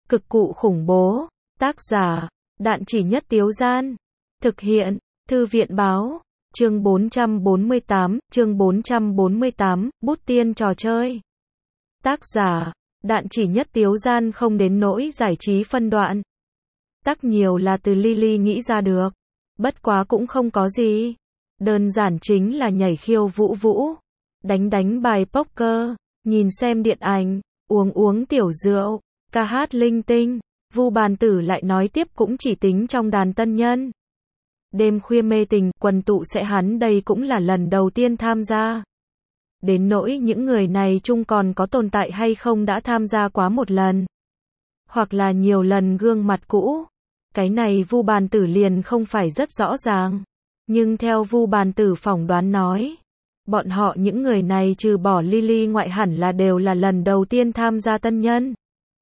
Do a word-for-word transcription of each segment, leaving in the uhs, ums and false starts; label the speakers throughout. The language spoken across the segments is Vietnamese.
Speaker 1: Cực cụ khủng bố. Tác giả, Đạn Chỉ Nhất Tiếu Gian. Thực hiện, Thư viện Báo. Chương bốn trăm bốn mươi tám, chương bốn trăm bốn mươi tám, Bút tiên trò chơi. Tác giả, Đạn Chỉ Nhất Tiếu Gian không đến nỗi giải trí phân đoạn. Tắc nhiều là từ Lily nghĩ ra được. Bất quá cũng không có gì. Đơn giản chính là nhảy khiêu vũ vũ, đánh đánh bài poker, nhìn xem điện ảnh, uống uống tiểu rượu, ca hát linh tinh. Vu Bàn Tử lại nói tiếp cũng chỉ tính trong đàn tân nhân. Đêm khuya mê tình, quần tụ sẽ hắn đây cũng là lần đầu tiên tham gia. Đến nỗi những người này chung còn có tồn tại hay không đã tham gia quá một lần. Hoặc là nhiều lần gương mặt cũ. Cái này Vu Bàn Tử liền không phải rất rõ ràng. Nhưng theo Vu Bàn Tử phỏng đoán nói, bọn họ những người này trừ bỏ Lily ngoại hẳn là đều là lần đầu tiên tham gia tân nhân.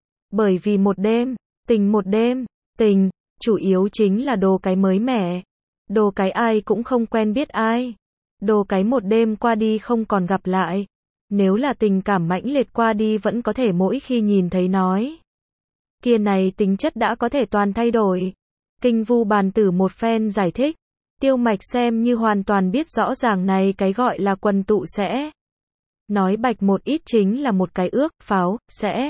Speaker 1: Bởi vì một đêm, tình một đêm, tình, chủ yếu chính là đồ cái mới mẻ. Đồ cái ai cũng không quen biết ai. Đồ cái một đêm qua đi không còn gặp lại. Nếu là tình cảm mãnh liệt qua đi vẫn có thể mỗi khi nhìn thấy nói. Kia này tính chất đã có thể toàn thay đổi. Kinh Vu Bàn Tử một phen giải thích. Tiêu Mạch xem như hoàn toàn biết rõ ràng này cái gọi là quần tụ sẽ. Nói bạch một ít chính là một cái ước, pháo, sẽ.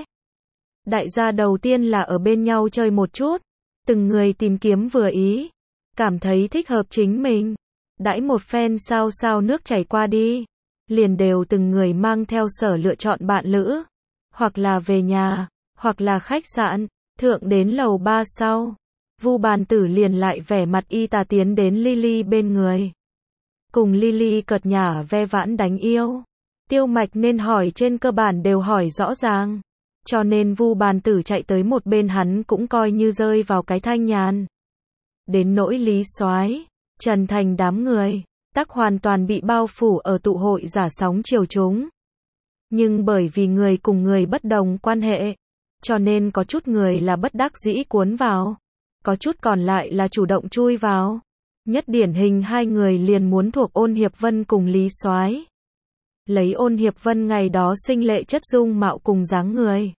Speaker 1: Đại gia đầu tiên là ở bên nhau chơi một chút. Từng người tìm kiếm vừa ý. Cảm thấy thích hợp chính mình. Đãi một phen sao sao nước chảy qua đi. Liền đều từng người mang theo sở lựa chọn bạn lữ. Hoặc là về nhà, hoặc là khách sạn, thượng đến lầu ba sau. Vu Bàn Tử liền lại vẻ mặt y tà tiến đến Lily bên người. Cùng Lily cợt nhả ve vãn đánh yêu. Tiêu Mạch nên hỏi trên cơ bản đều hỏi rõ ràng. Cho nên Vu Bàn Tử chạy tới một bên hắn cũng coi như rơi vào cái thanh nhàn. Đến nỗi Lý Soái, Trần Thành đám người, tắc hoàn toàn bị bao phủ ở tụ hội giả sóng chiều chúng. Nhưng bởi vì người cùng người bất đồng quan hệ, cho nên có chút người là bất đắc dĩ cuốn vào, có chút còn lại là chủ động chui vào. Nhất điển hình hai người liền muốn thuộc Ôn Hiệp Vân cùng Lý Soái. Lấy Ôn Hiệp Vân ngày đó xinh lệ chất dung mạo cùng dáng người.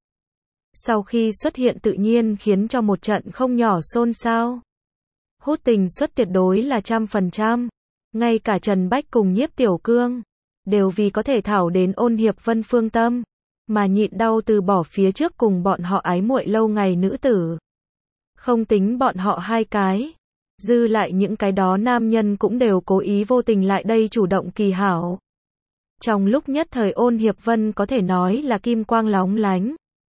Speaker 1: Sau khi xuất hiện tự nhiên khiến cho một trận không nhỏ xôn xao. Hút tình suất tuyệt đối là trăm phần trăm. Ngay cả Trần Bách cùng Nhiếp Tiểu Cương đều vì có thể thảo đến Ôn Hiệp Vân phương tâm mà nhịn đau từ bỏ phía trước cùng bọn họ ái muội lâu ngày nữ tử. Không tính bọn họ hai cái, dư lại những cái đó nam nhân cũng đều cố ý vô tình lại đây chủ động kỳ hảo. Trong lúc nhất thời Ôn Hiệp Vân có thể nói là kim quang lóng lánh,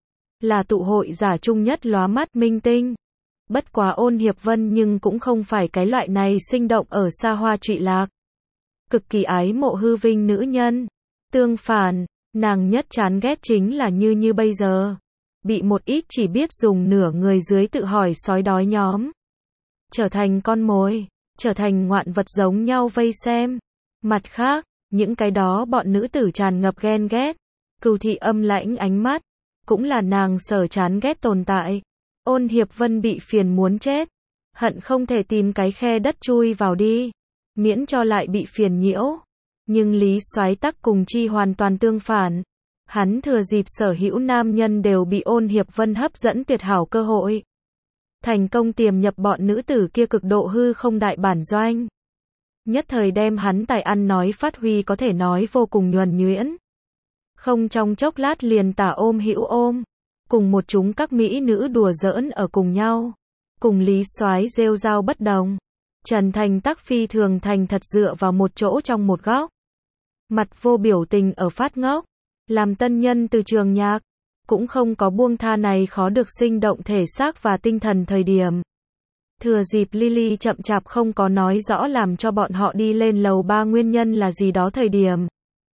Speaker 1: là tụ hội giả chung nhất lóa mắt minh tinh. Bất quá Ôn Hiệp Vân nhưng cũng không phải cái loại này sinh động ở xa hoa trụy lạc. Cực kỳ ái mộ hư vinh nữ nhân. Tương phản, nàng nhất chán ghét chính là như như bây giờ. Bị một ít chỉ biết dùng nửa người dưới tự hỏi sói đói nhóm. Trở thành con mồi, trở thành ngoạn vật giống nhau vây xem. Mặt khác, những cái đó bọn nữ tử tràn ngập ghen ghét, cừu thị âm lãnh ánh mắt, cũng là nàng sở chán ghét tồn tại. Ôn Hiệp Vân bị phiền muốn chết, hận không thể tìm cái khe đất chui vào đi, miễn cho lại bị phiền nhiễu. Nhưng Lý Soái tắc cùng chi hoàn toàn tương phản. Hắn thừa dịp sở hữu nam nhân đều bị Ôn Hiệp Vân hấp dẫn tuyệt hảo cơ hội. Thành công tiềm nhập bọn nữ tử kia cực độ hư không đại bản doanh. Nhất thời đem hắn tài ăn nói phát huy có thể nói vô cùng nhuần nhuyễn. Không trong chốc lát liền tả ôm hữu ôm. Cùng một chúng các mỹ nữ đùa giỡn ở cùng nhau. Cùng Lý Soái rêu rao bất đồng. Trần Thành tắc phi thường thành thật dựa vào một chỗ trong một góc. Mặt vô biểu tình ở phát ngốc. Làm tân nhân từ trường nhạc. Cũng không có buông tha này khó được sinh động thể xác và tinh thần thời điểm. Thừa dịp Lily chậm chạp không có nói rõ làm cho bọn họ đi lên lầu ba nguyên nhân là gì đó thời điểm.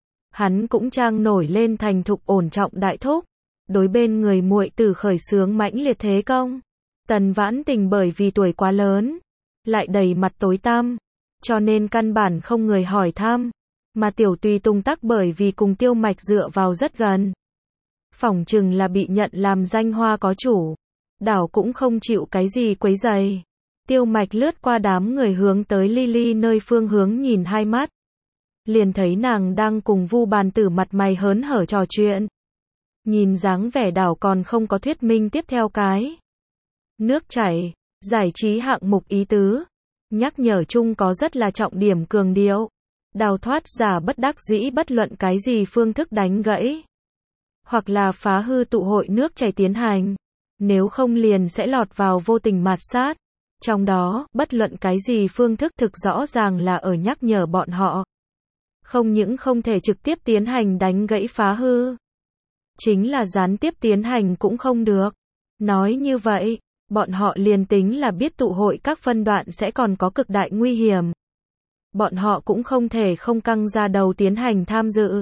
Speaker 1: Hắn cũng trang nổi lên thành thục ổn trọng đại thúc. Đối bên người muội tử khởi xướng mãnh liệt thế công. Tần Vãn Tình bởi vì tuổi quá lớn, lại đầy mặt tối tăm, cho nên căn bản không người hỏi thăm. Mà Tiểu Tùy Tùng tắc bởi vì cùng Tiêu Mạch dựa vào rất gần. Phỏng chừng là bị nhận làm danh hoa có chủ. Đảo cũng không chịu cái gì quấy rầy. Tiêu Mạch lướt qua đám người hướng tới Lily nơi phương hướng nhìn hai mắt. Liền thấy nàng đang cùng Vu Bàn Tử mặt mày hớn hở trò chuyện. Nhìn dáng vẻ đảo còn không có thuyết minh tiếp theo cái. Nước chảy, giải trí hạng mục ý tứ. Nhắc nhở chung có rất là trọng điểm cường điệu. Đào thoát giả bất đắc dĩ bất luận cái gì phương thức đánh gãy. Hoặc là phá hư tụ hội nước chảy tiến hành. Nếu không liền sẽ lọt vào vô tình mạt sát. Trong đó, bất luận cái gì phương thức thực rõ ràng là ở nhắc nhở bọn họ. Không những không thể trực tiếp tiến hành đánh gãy phá hư. Chính là gián tiếp tiến hành cũng không được. Nói như vậy, bọn họ liền tính là biết tụ hội các phân đoạn sẽ còn có cực đại nguy hiểm. Bọn họ cũng không thể không căng ra đầu tiến hành tham dự.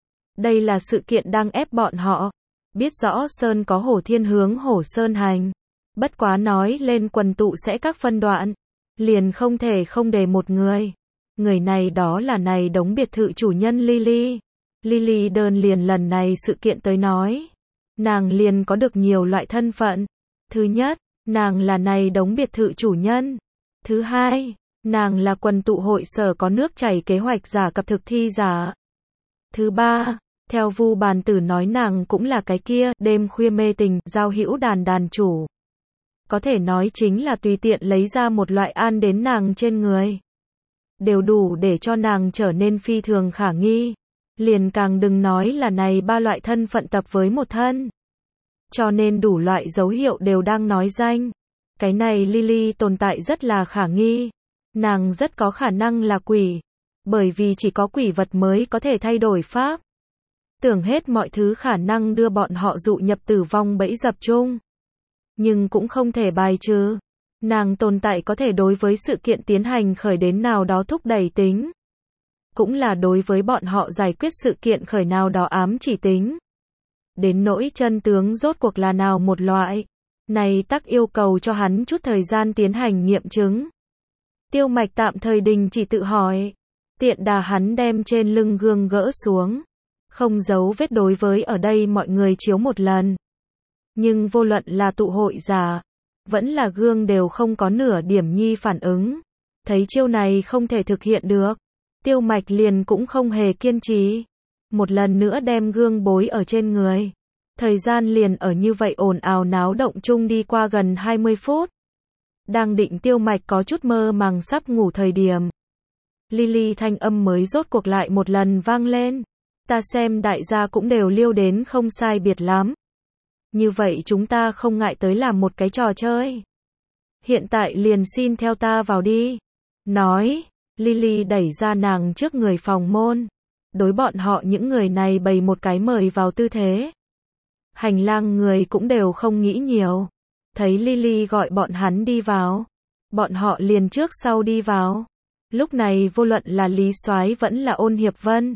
Speaker 1: Đây là sự kiện đang ép bọn họ. Biết rõ Sơn có hổ thiên hướng hổ Sơn hành. Bất quá nói lên quần tụ sẽ các phân đoạn. Liền không thể không để một người. Người này đó là này đống biệt thự chủ nhân Lily. Lily đơn liền lần này sự kiện tới nói. Nàng liền có được nhiều loại thân phận. Thứ nhất, nàng là này đống biệt thự chủ nhân. Thứ hai, nàng là quần tụ hội sở có nước chảy kế hoạch giả cập thực thi giả. Thứ ba, theo Vu Bàn Tử nói nàng cũng là cái kia, đêm khuya mê tình, giao hữu đàn đàn chủ. Có thể nói chính là tùy tiện lấy ra một loại an đến nàng trên người. Đều đủ để cho nàng trở nên phi thường khả nghi. Liền càng đừng nói là này ba loại thân phận tập với một thân. Cho nên đủ loại dấu hiệu đều đang nói danh. Cái này Lily tồn tại rất là khả nghi. Nàng rất có khả năng là quỷ. Bởi vì chỉ có quỷ vật mới có thể thay đổi pháp. Tưởng hết mọi thứ khả năng đưa bọn họ dụ nhập tử vong bẫy dập chung. Nhưng cũng không thể bài trừ. Nàng tồn tại có thể đối với sự kiện tiến hành khởi đến nào đó thúc đẩy tính. Cũng là đối với bọn họ giải quyết sự kiện khởi nào đó ám chỉ tính. Đến nỗi chân tướng rốt cuộc là nào một loại. Này tắc yêu cầu cho hắn chút thời gian tiến hành nghiệm chứng. Tiêu Mạch tạm thời đình chỉ tự hỏi. Tiện đà hắn đem trên lưng gương gỡ xuống. Không giấu vết đối với ở đây mọi người chiếu một lần. Nhưng vô luận là tụ hội giả, vẫn là gương đều không có nửa điểm nhi phản ứng. Thấy chiêu này không thể thực hiện được. Tiêu Mạch liền cũng không hề kiên trì. Một lần nữa đem gương bối ở trên người. Thời gian liền ở như vậy ồn ào náo động chung đi qua gần hai mươi phút. Đang định Tiêu Mạch có chút mơ màng sắp ngủ thời điểm. Lily thanh âm mới rốt cuộc lại một lần vang lên. Ta xem đại gia cũng đều liêu đến không sai biệt lắm. Như vậy chúng ta không ngại tới làm một cái trò chơi. Hiện tại liền xin theo ta vào đi. Nói, Lily đẩy ra nàng trước người phòng môn. Đối bọn họ những người này bày một cái mời vào tư thế. Hành lang người cũng đều không nghĩ nhiều. Thấy Lily gọi bọn hắn đi vào. Bọn họ liền trước sau đi vào. Lúc này vô luận là Lý Soái vẫn là Ôn Hiệp Vân.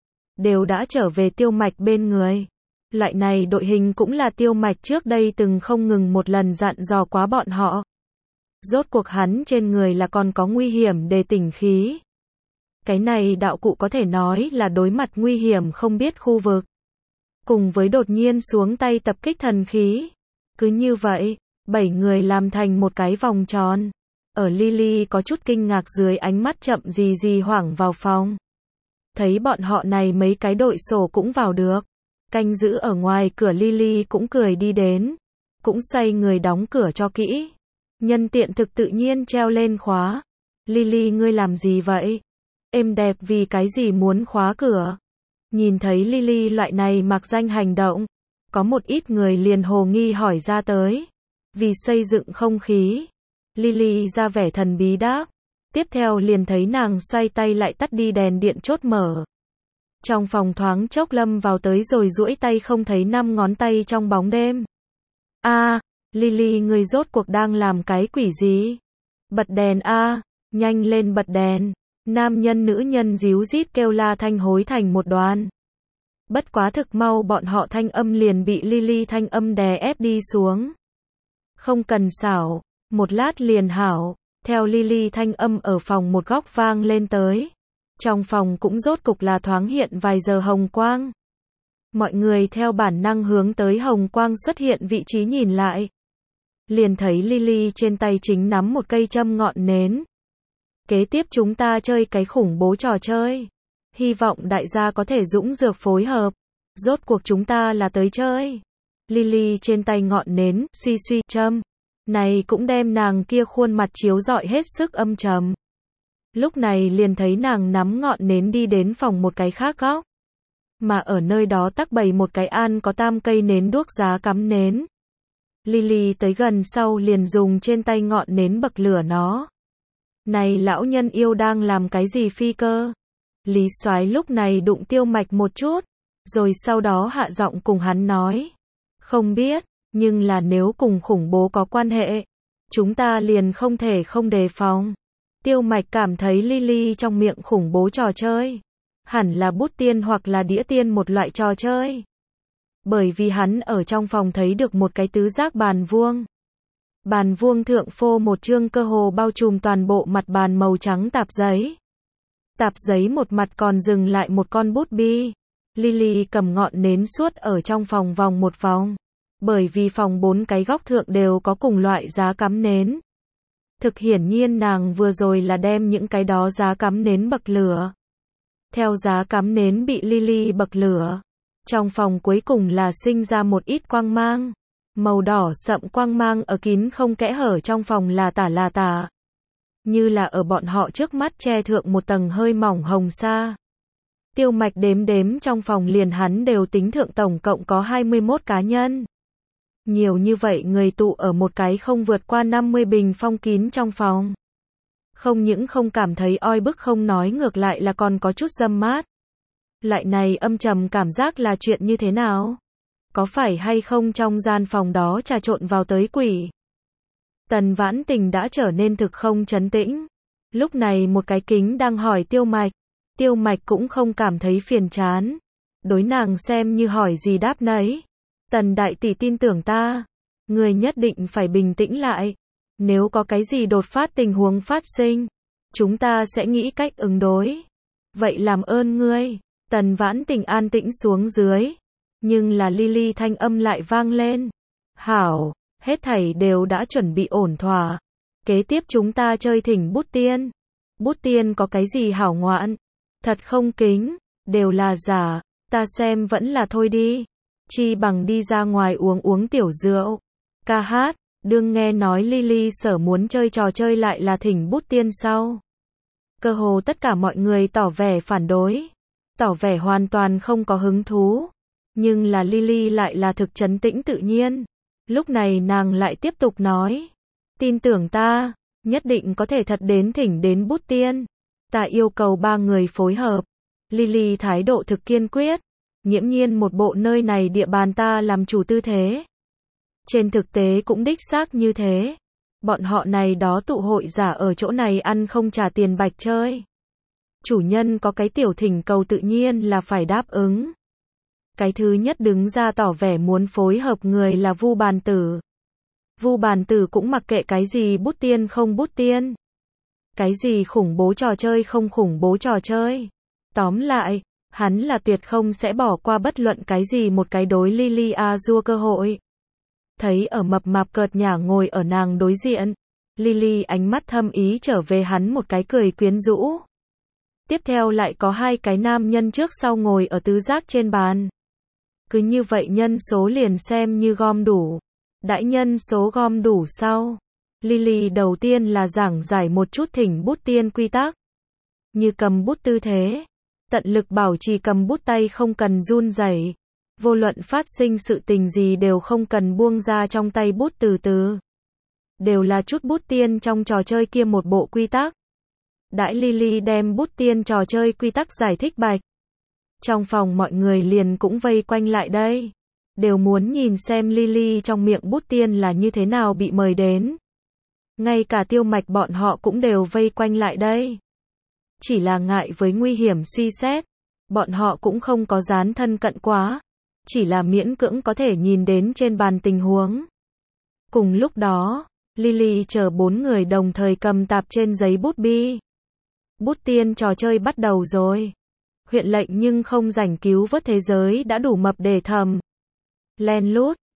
Speaker 1: Đều đã trở về Tiêu Mạch bên người. Loại này đội hình cũng là Tiêu Mạch trước đây từng không ngừng một lần dặn dò quá bọn họ. Rốt cuộc hắn trên người là còn có nguy hiểm để tỉnh khí. Cái này đạo cụ có thể nói là đối mặt nguy hiểm không biết khu vực. Cùng với đột nhiên xuống tay tập kích thần khí. Cứ như vậy, bảy người làm thành một cái vòng tròn. Ở Lily có chút kinh ngạc dưới ánh mắt chậm gì gì hoảng vào phòng. Thấy bọn họ này mấy cái đội sổ cũng vào được. Canh giữ ở ngoài cửa Lily cũng cười đi đến. Cũng xoay người đóng cửa cho kỹ. Nhân tiện thực tự nhiên treo lên khóa. Lily ngươi làm gì vậy? Êm đẹp vì cái gì muốn khóa cửa? Nhìn thấy Lily loại này mặc danh hành động. Có một ít người liền hồ nghi hỏi ra tới. Vì xây dựng không khí. Lily ra vẻ thần bí đáp. Tiếp theo liền thấy nàng xoay tay lại tắt đi đèn điện chốt mở. Trong phòng thoáng chốc lâm vào tới rồi duỗi tay không thấy năm ngón tay trong bóng đêm. A, à, Lily người rốt cuộc đang làm cái quỷ gì? Bật đèn a, à, nhanh lên bật đèn. Nam nhân nữ nhân díu rít kêu la thanh hối thành một đoàn. Bất quá thực mau bọn họ thanh âm liền bị Lily thanh âm đè ép đi xuống. Không cần xảo, một lát liền hảo. Theo Lily thanh âm ở phòng một góc vang lên tới. Trong phòng cũng rốt cục là thoáng hiện vài giờ hồng quang. Mọi người theo bản năng hướng tới hồng quang xuất hiện vị trí nhìn lại. Liền thấy Lily trên tay chính nắm một cây châm ngọn nến. Kế tiếp chúng ta chơi cái khủng bố trò chơi. Hy vọng đại gia có thể dũng dược phối hợp. Rốt cuộc chúng ta là tới chơi. Lily trên tay ngọn nến, suy suy, châm. Này cũng đem nàng kia khuôn mặt chiếu rọi hết sức âm trầm. Lúc này liền thấy nàng nắm ngọn nến đi đến phòng một cái khác góc. Mà ở nơi đó tắc bày một cái an có tam cây nến đuốc giá cắm nến. Lily tới gần sau liền dùng trên tay ngọn nến bậc lửa nó. Này lão nhân yêu đang làm cái gì phi cơ? Lý Soái lúc này đụng Tiêu Mạch một chút, rồi sau đó hạ giọng cùng hắn nói. Không biết, nhưng là nếu cùng khủng bố có quan hệ, chúng ta liền không thể không đề phòng. Tiêu Mạch cảm thấy Lily trong miệng khủng bố trò chơi. Hẳn là bút tiên hoặc là đĩa tiên một loại trò chơi. Bởi vì hắn ở trong phòng thấy được một cái tứ giác bàn vuông. Bàn vuông thượng phô một chương cơ hồ bao trùm toàn bộ mặt bàn màu trắng tạp giấy. Tạp giấy một mặt còn dừng lại một con bút bi. Lily cầm ngọn nến suốt ở trong phòng vòng một vòng. Bởi vì phòng bốn cái góc thượng đều có cùng loại giá cắm nến. Thực hiển nhiên nàng vừa rồi là đem những cái đó giá cắm nến bậc lửa. Theo giá cắm nến bị Lily bậc lửa, trong phòng cuối cùng là sinh ra một ít quang mang. Màu đỏ sậm quang mang ở kín không kẽ hở trong phòng là tả là tả. Như là ở bọn họ trước mắt che thượng một tầng hơi mỏng hồng sa. Tiêu Mạch đếm đếm trong phòng liền hắn đều tính thượng tổng cộng có hai mươi mốt cá nhân. Nhiều như vậy người tụ ở một cái không vượt qua năm mươi bình phong kín trong phòng. Không những không cảm thấy oi bức không nói ngược lại là còn có chút dâm mát. Loại này âm trầm cảm giác là chuyện như thế nào? Có phải hay không trong gian phòng đó trà trộn vào tới quỷ? Tần Vãn Tình đã trở nên thực không trấn tĩnh. Lúc này một cái kính đang hỏi Tiêu Mạch. Tiêu Mạch cũng không cảm thấy phiền chán. Đối nàng xem như hỏi gì đáp nấy. Tần đại tỷ tin tưởng ta. Người nhất định phải bình tĩnh lại. Nếu có cái gì đột phát tình huống phát sinh, chúng ta sẽ nghĩ cách ứng đối. Vậy làm ơn ngươi. Tần Vãn Tình an tĩnh xuống dưới. Nhưng là Lily thanh âm lại vang lên. Hảo, hết thảy đều đã chuẩn bị ổn thỏa. Kế tiếp chúng ta chơi thỉnh bút tiên. Bút tiên có cái gì hảo ngoạn? Thật không kính, đều là giả, ta xem vẫn là thôi đi. Chi bằng đi ra ngoài uống uống tiểu rượu, ca hát. Đương nghe nói Lily sở muốn chơi trò chơi lại là thỉnh bút tiên sau. Cơ hồ tất cả mọi người tỏ vẻ phản đối. Tỏ vẻ hoàn toàn không có hứng thú. Nhưng là Lily lại là thực trấn tĩnh tự nhiên. Lúc này nàng lại tiếp tục nói. Tin tưởng ta, nhất định có thể thật đến thỉnh đến bút tiên. Ta yêu cầu ba người phối hợp. Lily thái độ thực kiên quyết. Nghiễm nhiên một bộ nơi này địa bàn ta làm chủ tư thế. Trên thực tế cũng đích xác như thế. Bọn họ này đó tụ hội giả ở chỗ này ăn không trả tiền bạch chơi. Chủ nhân có cái tiểu thỉnh cầu tự nhiên là phải đáp ứng. Cái thứ nhất đứng ra tỏ vẻ muốn phối hợp người là Vu Bàn Tử. Vu Bàn Tử cũng mặc kệ cái gì bút tiên không bút tiên. Cái gì khủng bố trò chơi không khủng bố trò chơi. Tóm lại, hắn là tuyệt không sẽ bỏ qua bất luận cái gì một cái đối Lily Azure cơ hội. Thấy ở mập mạp cợt nhả ngồi ở nàng đối diện. Lily ánh mắt thâm ý trở về hắn một cái cười quyến rũ. Tiếp theo lại có hai cái nam nhân trước sau ngồi ở tứ giác trên bàn. Cứ như vậy nhân số liền xem như gom đủ. Đãi nhân số gom đủ sau. Lily đầu tiên là giảng giải một chút thỉnh bút tiên quy tắc. Như cầm bút tư thế. Tận lực bảo trì cầm bút tay không cần run rẩy. Vô luận phát sinh sự tình gì đều không cần buông ra trong tay bút từ từ. Đều là chút bút tiên trong trò chơi kia một bộ quy tắc. Đãi Lily đem bút tiên trò chơi quy tắc giải thích bạch. Trong phòng mọi người liền cũng vây quanh lại đây. Đều muốn nhìn xem Lily trong miệng bút tiên là như thế nào bị mời đến. Ngay cả Tiêu Mạch bọn họ cũng đều vây quanh lại đây. Chỉ là ngại với nguy hiểm suy xét. Bọn họ cũng không có dán thân cận quá. Chỉ là miễn cưỡng có thể nhìn đến trên bàn tình huống. Cùng lúc đó, Lily chờ bốn người đồng thời cầm tạp trên giấy bút bi. Bút tiên trò chơi bắt đầu rồi. Huyện lệnh nhưng không rảnh cứu vớt thế giới đã đủ mập để thầm. Len lút,